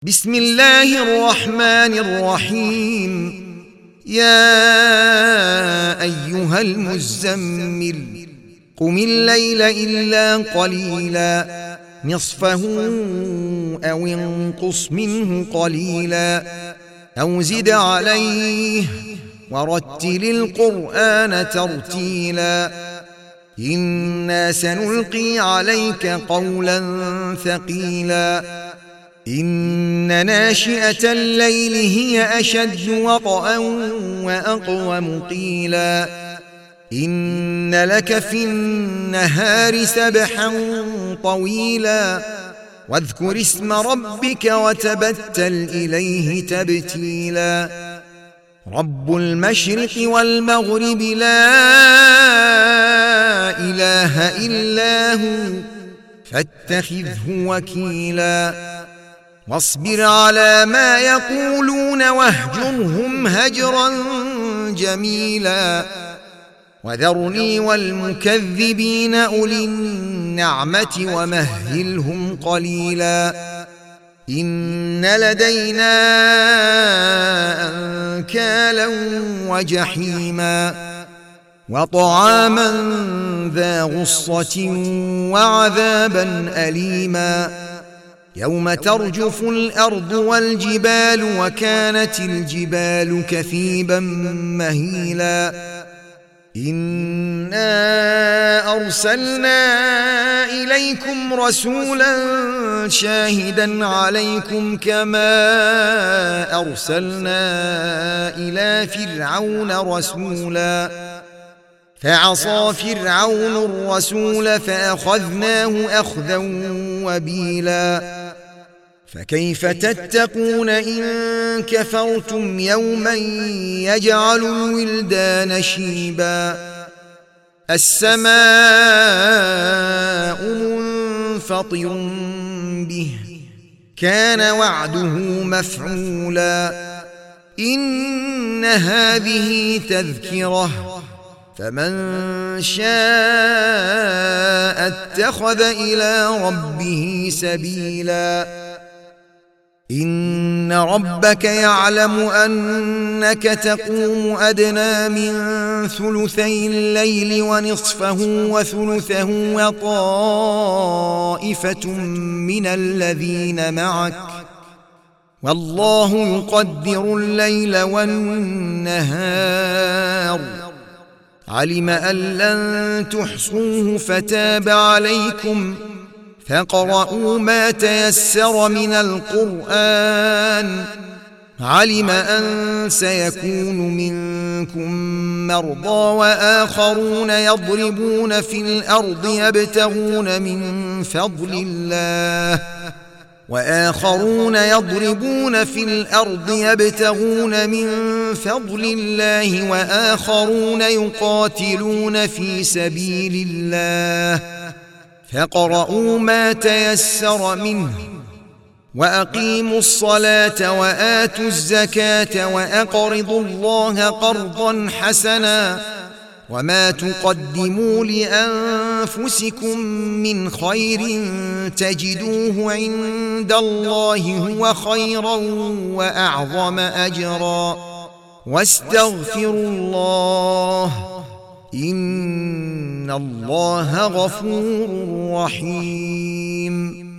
بسم الله الرحمن الرحيم. يا أيها المزمل قم الليل إلا قليلا نصفه أو انقص منه قليلا أو زد عليه ورتل القرآن ترتيلا إنا سنلقي عليك قولا ثقيلا إن ناشئة الليل هي أشد وطئا وأقوم قيلا إن لك في النهار سبحا طويلا واذكر اسم ربك وتبتل إليه تبتيلا رب المشرق والمغرب لا إله إلا هو فاتخذه وكيلا واصبر على ما يقولون واهجرهم هجرا جميلا وذرني والمكذبين أولي النعمة ومهلهم قليلا إن لدينا أنكالا وجحيما وطعاما ذا غصة وعذابا أليما يوم ترجف الأرض والجبال وكانت الجبال كثيبا مهيلا إنا أرسلنا إليكم رسولا شاهدا عليكم كما أرسلنا إلى فرعون رسولا فعصى فرعون الرسول فأخذناه أخذا وبيلا فكيف تتقون إن كفرتم يوما يجعل الولدان شيبا السماء منفطر به كان وعده مفعولا إن هذه تذكرة فمن شاء اتخذ إلى ربه سبيلا إن ربك يعلم أنك تقوم أدنى من ثلثي الليل ونصفه وثلثه وطائفة من الذين معك والله يقدر الليل والنهار علم أن لن تحصوه فتاب عليكم فاقرؤوا ما تيسر من القرآن علم أن سيكون منكم مرضى وآخرون يضربون في الأرض يبتغون من فضل الله وآخرون يقاتلون في سبيل الله فاقرؤوا ما تيسر منه وأقيموا الصلاة وآتوا الزكاة وأقرضوا الله قرضا حسنا وما تقدموا لأنفسكم من خير تجدوه عند الله هو خيرا وأعظم أجرا واستغفروا الله إن الله غفور رحيم.